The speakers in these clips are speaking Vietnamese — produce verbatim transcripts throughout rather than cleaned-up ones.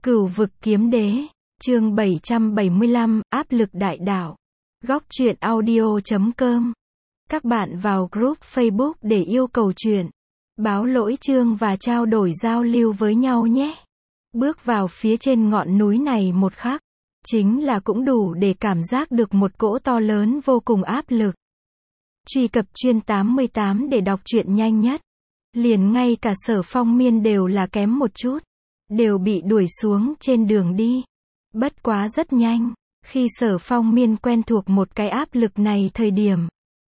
Cửu vực kiếm đế, chương bảy trăm bảy mươi lăm, áp lực đại đạo. Góc truyện audio chấm com. Các bạn vào group Facebook để yêu cầu truyện, báo lỗi chương và trao đổi giao lưu với nhau nhé. Bước vào phía trên ngọn núi này một khắc, chính là cũng đủ để cảm giác được một cỗ to lớn vô cùng áp lực. Truy cập chuyên tám mươi tám để đọc truyện nhanh nhất. Liền ngay cả Sở Phong Miên đều là kém một chút, đều bị đuổi xuống trên đường đi. Bất quá rất nhanh, khi Sở Phong Miên quen thuộc một cái áp lực này thời điểm,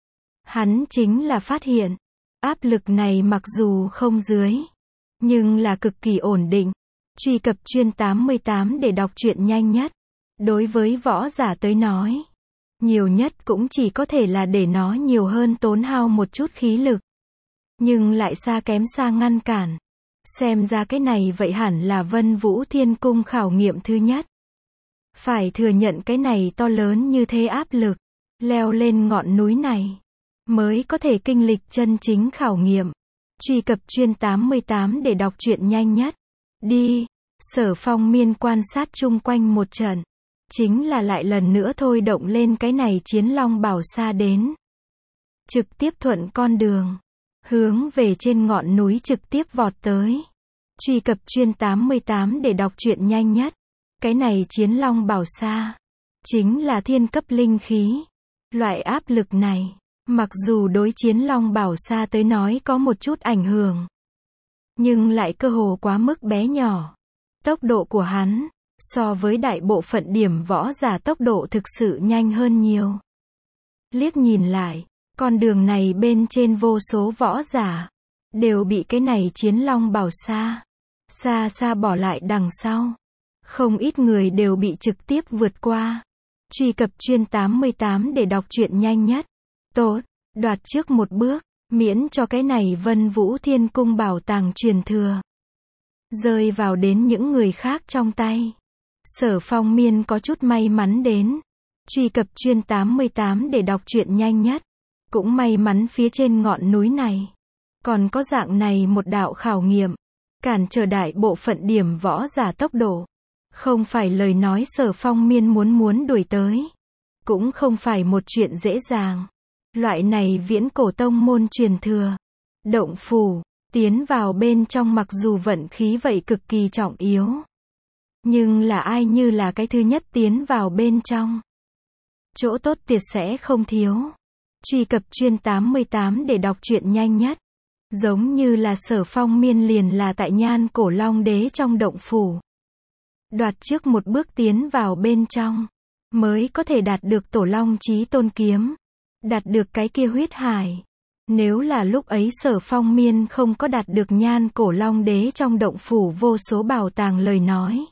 hắn chính là phát hiện, áp lực này mặc dù không dưới, nhưng là cực kỳ ổn định. Truy cập chuyên tám mươi tám để đọc truyện nhanh nhất. Đối với võ giả tới nói, nhiều nhất cũng chỉ có thể là để nó nhiều hơn tốn hao một chút khí lực, nhưng lại xa kém xa ngăn cản. Xem ra cái này vậy hẳn là Vân Vũ Thiên Cung khảo nghiệm thứ nhất. Phải thừa nhận cái này to lớn như thế áp lực, leo lên ngọn núi này, mới có thể kinh lịch chân chính khảo nghiệm. Truy cập chuyên tám mươi tám để đọc truyện nhanh nhất. Đi, Sở Phong Miên quan sát chung quanh một trận, chính là lại lần nữa thôi động lên cái này Chiến Long Bảo Sa đến. Trực tiếp thuận con đường, hướng về trên ngọn núi trực tiếp vọt tới. Truy cập chuyên tám mươi tám để đọc truyện nhanh nhất. Cái này Chiến Long Bảo Sa, chính là thiên cấp linh khí. Loại áp lực này, mặc dù đối Chiến Long Bảo Sa tới nói có một chút ảnh hưởng, nhưng lại cơ hồ quá mức bé nhỏ. Tốc độ của hắn, so với đại bộ phận điểm võ giả tốc độ thực sự nhanh hơn nhiều. Liếc nhìn lại, con đường này bên trên vô số võ giả, đều bị cái này Chiến Long Bảo Sa, xa xa bỏ lại đằng sau. Không ít người đều bị trực tiếp vượt qua. Truy cập chuyên tám mươi tám để đọc truyện nhanh nhất. Tốt, đoạt trước một bước, miễn cho cái này Vân Vũ Thiên Cung bảo tàng truyền thừa rơi vào đến những người khác trong tay. Sở Phong Miên có chút may mắn đến. Truy cập chuyên tám mươi tám để đọc truyện nhanh nhất. Cũng may mắn phía trên ngọn núi này còn có dạng này một đạo khảo nghiệm, cản trở đại bộ phận điểm võ giả tốc độ. Không phải lời nói Sở Phong Miên muốn muốn đuổi tới, cũng không phải một chuyện dễ dàng. Loại này viễn cổ tông môn truyền thừa, động phủ, tiến vào bên trong mặc dù vận khí vậy cực kỳ trọng yếu, nhưng là ai như là cái thứ nhất tiến vào bên trong, chỗ tốt tuyệt sẽ không thiếu. Truy cập chuyên tám mươi tám để đọc truyện nhanh nhất. Giống như là Sở Phong Miên liền là tại Nhan Cổ Long Đế trong động phủ, đoạt trước một bước tiến vào bên trong, mới có thể đạt được Tổ Long Chí Tôn kiếm, đạt được cái kia huyết hải. Nếu là lúc ấy Sở Phong Miên không có đạt được Nhan Cổ Long Đế trong động phủ vô số bảo tàng lời nói,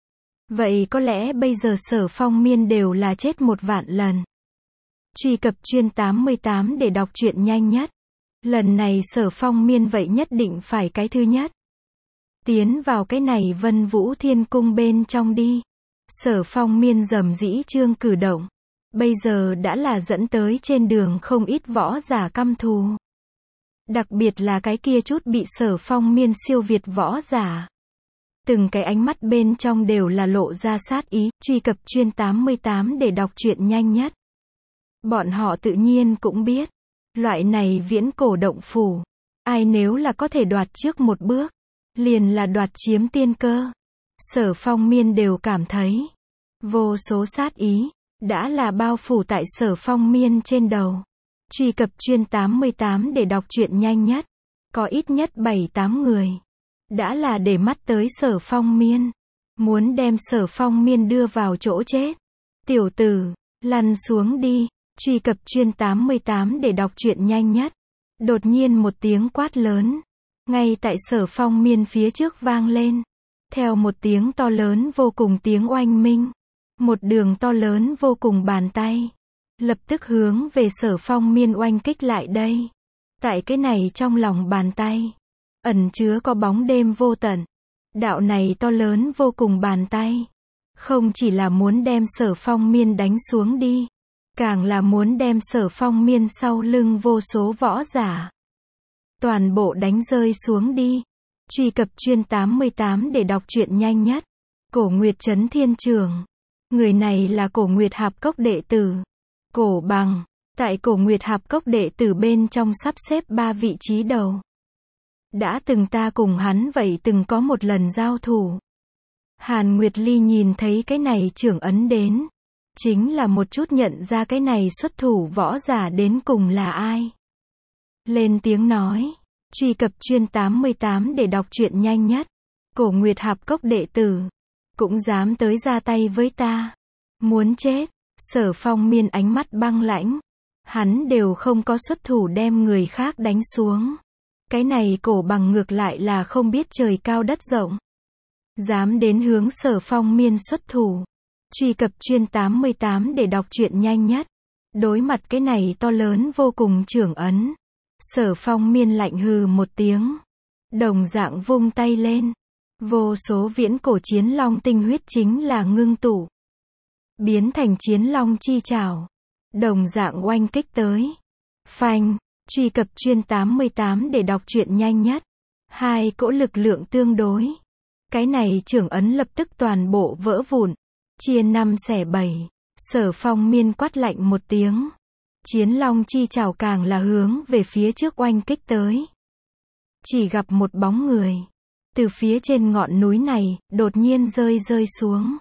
vậy có lẽ bây giờ Sở Phong Miên đều là chết một vạn lần. Truy cập chuyên tám mươi tám để đọc truyện nhanh nhất. Lần này Sở Phong Miên vậy nhất định phải cái thứ nhất, tiến vào cái này Vân Vũ Thiên Cung bên trong đi. Sở Phong Miên rầm rĩ trương cử động, bây giờ đã là dẫn tới trên đường không ít võ giả căm thù. Đặc biệt là cái kia chút bị Sở Phong Miên siêu việt võ giả, từng cái ánh mắt bên trong đều là lộ ra sát ý. Truy cập chuyên tám mươi tám để đọc truyện nhanh nhất. Bọn họ tự nhiên cũng biết, loại này viễn cổ động phủ, ai nếu là có thể đoạt trước một bước, liền là đoạt chiếm tiên cơ. Sở Phong Miên đều cảm thấy, vô số sát ý, đã là bao phủ tại Sở Phong Miên trên đầu. Truy cập chuyên tám mươi tám để đọc truyện nhanh nhất. Có ít nhất bảy tám người, đã là để mắt tới Sở Phong Miên, muốn đem Sở Phong Miên đưa vào chỗ chết. Tiểu tử, lăn xuống đi. Truy cập chuyên tám mươi tám để đọc truyện nhanh nhất. Đột nhiên một tiếng quát lớn, ngay tại Sở Phong Miên phía trước vang lên. Theo một tiếng to lớn vô cùng tiếng oanh minh, một đường to lớn vô cùng bàn tay, lập tức hướng về Sở Phong Miên oanh kích lại đây. Tại cái này trong lòng bàn tay, ẩn chứa có bóng đêm vô tận. Đạo này to lớn vô cùng bàn tay, không chỉ là muốn đem Sở Phong Miên đánh xuống đi, càng là muốn đem Sở Phong Miên sau lưng vô số võ giả toàn bộ đánh rơi xuống đi. Truy cập chuyên tám mươi tám để đọc truyện nhanh nhất. Cổ Nguyệt Trấn Thiên Trường. Người này là Cổ Nguyệt Hạp Cốc đệ tử. Cổ Bằng. Tại Cổ Nguyệt Hạp Cốc đệ tử bên trong sắp xếp ba vị trí đầu. Đã từng ta cùng hắn vậy từng có một lần giao thủ. Hàn Nguyệt Ly nhìn thấy cái này trưởng ấn đến. Chính là một chút nhận ra cái này xuất thủ võ giả đến cùng là ai. Lên tiếng nói. Truy cập chuyên tám mươi tám để đọc truyện nhanh nhất. Cổ Nguyệt Hạp Cốc đệ tử. Cũng dám tới ra tay với ta. Muốn chết. Sở Phong Miên ánh mắt băng lãnh. Hắn đều không có xuất thủ đem người khác đánh xuống. Cái này Cổ Bằng ngược lại là không biết trời cao đất rộng. Dám đến hướng Sở Phong Miên xuất thủ. Truy cập chuyên tám mươi tám để đọc truyện nhanh nhất. Đối mặt cái này to lớn vô cùng trưởng ấn. Sở Phong Miên lạnh hừ một tiếng. Đồng dạng vung tay lên. Vô số viễn cổ chiến long tinh huyết chính là ngưng tụ. Biến thành chiến long chi trảo. Đồng dạng oanh kích tới. Phanh. Truy cập chuyên tám mươi tám để đọc truyện nhanh nhất. Hai cỗ lực lượng tương đối. Cái này trưởng ấn lập tức toàn bộ vỡ vụn. Chia năm xẻ bảy. Sở Phong Miên quát lạnh một tiếng. Chiến long chi trảo càng là hướng về phía trước oanh kích tới. Chỉ gặp một bóng người. Từ phía trên ngọn núi này, đột nhiên rơi rơi xuống.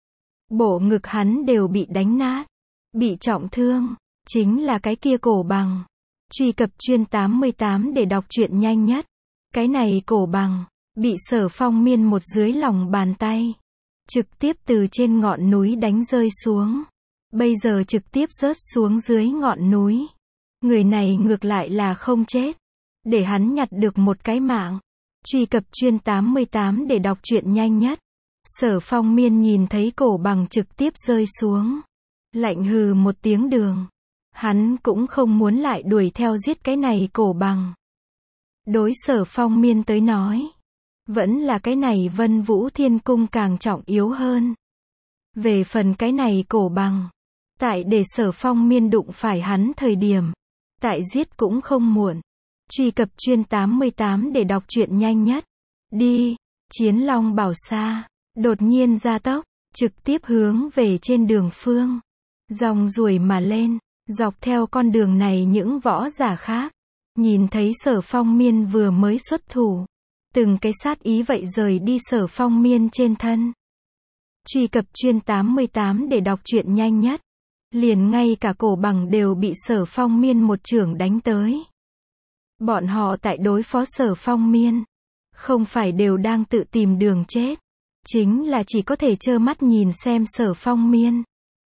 Bộ ngực hắn đều bị đánh nát. Bị trọng thương. Chính là cái kia Cổ Bằng. Truy cập chuyên tám mươi tám để đọc truyện nhanh nhất. Cái này Cổ Bằng. Bị Sở Phong Miên một dưới lòng bàn tay. Trực tiếp từ trên ngọn núi đánh rơi xuống. Bây giờ trực tiếp rớt xuống dưới ngọn núi. Người này ngược lại là không chết. Để hắn nhặt được một cái mạng. Truy cập chuyên tám mươi tám để đọc truyện nhanh nhất. Sở Phong Miên nhìn thấy Cổ Bằng trực tiếp rơi xuống. Lạnh hừ một tiếng đường. Hắn cũng không muốn lại đuổi theo giết cái này Cổ Bằng. Đối Sở Phong Miên tới nói. Vẫn là cái này Vân Vũ Thiên Cung càng trọng yếu hơn. Về phần cái này Cổ Bằng. Tại để Sở Phong Miên đụng phải hắn thời điểm. Tại giết cũng không muộn. Truy cập chuyên tám mươi tám để đọc truyện nhanh nhất. Đi. Chiến Long Bảo Sa. Đột nhiên gia tốc. Trực tiếp hướng về trên đường phương. Dòng ruồi mà lên. Dọc theo con đường này những võ giả khác. Nhìn thấy Sở Phong Miên vừa mới xuất thủ. Từng cái sát ý vậy rời đi Sở Phong Miên trên thân. Truy cập chuyên tám mươi tám để đọc truyện nhanh nhất. Liền ngay cả Cổ Bằng đều bị Sở Phong Miên một chưởng đánh tới. Bọn họ tại đối phó Sở Phong Miên. Không phải đều đang tự tìm đường chết. Chính là chỉ có thể trơ mắt nhìn xem Sở Phong Miên.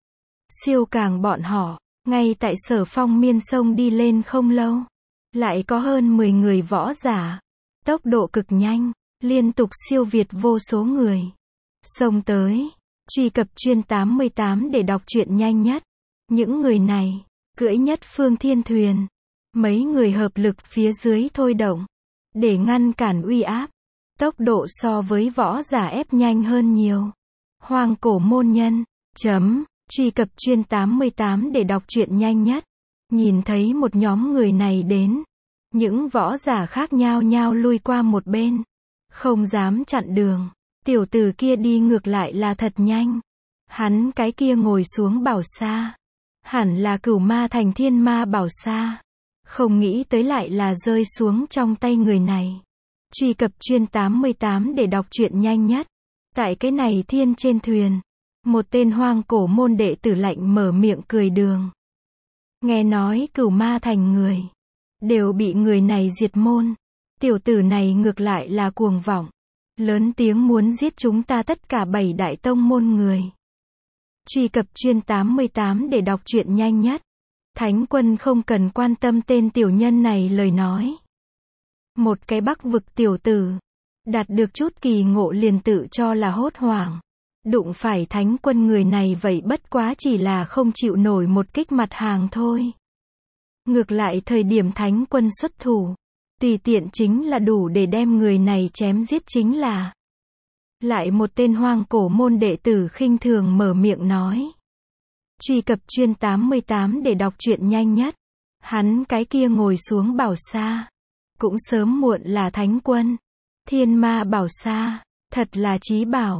Siêu càng bọn họ. Ngay tại Sở Phong Miên xông đi lên không lâu. Lại có hơn mười người võ giả. Tốc độ cực nhanh. Liên tục siêu việt vô số người. Xông tới. Truy cập chuyên tám mươi tám để đọc truyện nhanh nhất. Những người này. Cưỡi nhất phương thiên thuyền. Mấy người hợp lực phía dưới thôi động. Để ngăn cản uy áp. Tốc độ so với võ giả ép nhanh hơn nhiều. Hoang cổ môn nhân. Chấm. Truy cập chuyên tám mươi tám để đọc truyện nhanh nhất. Nhìn thấy một nhóm người này đến. Những võ giả khác nhao nhao lui qua một bên. Không dám chặn đường. Tiểu tử kia đi ngược lại là thật nhanh. Hắn cái kia ngồi xuống bảo sa. Hẳn là Cửu Ma Thành Thiên Ma Bảo Sa. Không nghĩ tới lại là rơi xuống trong tay người này. Truy cập chuyên tám mươi tám để đọc truyện nhanh nhất. Tại cái này thiên trên thuyền. Một tên hoang cổ môn đệ tử lạnh mở miệng cười đường. Nghe nói Cửu Ma Thành người. Đều bị người này diệt môn. Tiểu tử này ngược lại là cuồng vọng. Lớn tiếng muốn giết chúng ta tất cả bảy đại tông môn người. Truy cập chuyên tám mươi tám để đọc truyện nhanh nhất. Thánh quân không cần quan tâm tên tiểu nhân này lời nói. Một cái Bắc vực tiểu tử. Đạt được chút kỳ ngộ liền tự cho là hốt hoảng. Đụng phải thánh quân người này vậy bất quá chỉ là không chịu nổi một kích mặt hàng thôi. Ngược lại thời điểm thánh quân xuất thủ. Tùy tiện chính là đủ để đem người này chém giết chính là. Lại một tên hoang cổ môn đệ tử khinh thường mở miệng nói. Truy cập chuyên tám mươi tám để đọc truyện nhanh nhất. Hắn cái kia ngồi xuống bảo sa. Cũng sớm muộn là thánh quân. Thiên Ma Bảo Sa. Thật là chí bảo.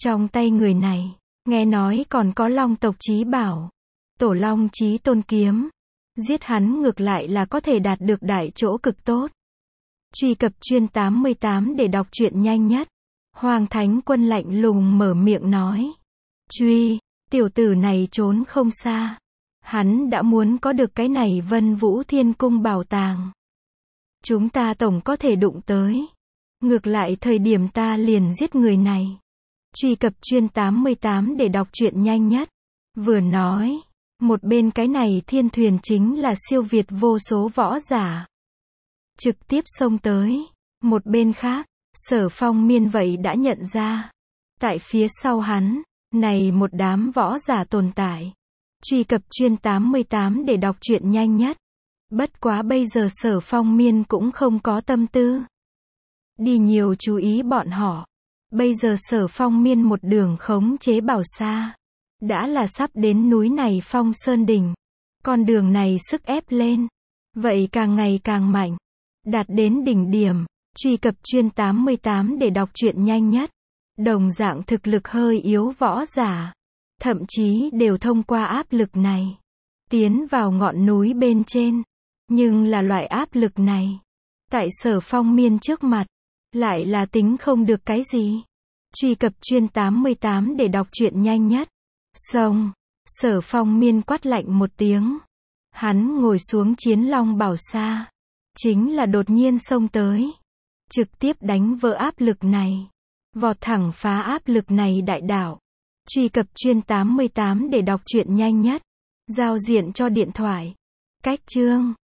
Trong tay người này, nghe nói còn có long tộc chí bảo. Tổ long chí tôn kiếm. Giết hắn ngược lại là có thể đạt được đại chỗ cực tốt. Truy cập chuyên tám mươi tám để đọc truyện nhanh nhất. Hoàng Thánh Quân lạnh lùng mở miệng nói. Truy, tiểu tử này trốn không xa. Hắn đã muốn có được cái này Vân Vũ Thiên Cung bảo tàng. Chúng ta tổng có thể đụng tới. Ngược lại thời điểm ta liền giết người này. Truy cập chuyên tám mươi tám để đọc truyện nhanh nhất. Vừa nói, một bên cái này thiên thuyền chính là siêu việt vô số võ giả. Trực tiếp xông tới. Một bên khác, Sở Phong Miên vậy đã nhận ra. Tại phía sau hắn, này một đám võ giả tồn tại. Truy cập chuyên tám mươi tám để đọc truyện nhanh nhất. Bất quá bây giờ Sở Phong Miên cũng không có tâm tư đi nhiều chú ý bọn họ. Bây giờ Sở Phong Miên một đường khống chế Bảo Sa, đã là sắp đến núi này Phong Sơn Đỉnh. Con đường này sức ép lên, vậy càng ngày càng mạnh, đạt đến đỉnh điểm. Truy cập chuyên tám mươi tám để đọc truyện nhanh nhất. Đồng dạng thực lực hơi yếu võ giả, thậm chí đều thông qua áp lực này, tiến vào ngọn núi bên trên. Nhưng là loại áp lực này, tại Sở Phong Miên trước mặt, lại là tính không được cái gì. Truy cập chuyên tám mươi tám để đọc truyện nhanh nhất. Xong, Sở Phong Miên quát lạnh một tiếng. Hắn ngồi xuống chiến long Bảo Sa, chính là đột nhiên xông tới, trực tiếp đánh vỡ áp lực này, vọt thẳng phá áp lực này đại đạo. Truy cập chuyên tám mươi tám để đọc truyện nhanh nhất. Giao diện cho điện thoại. Cách chương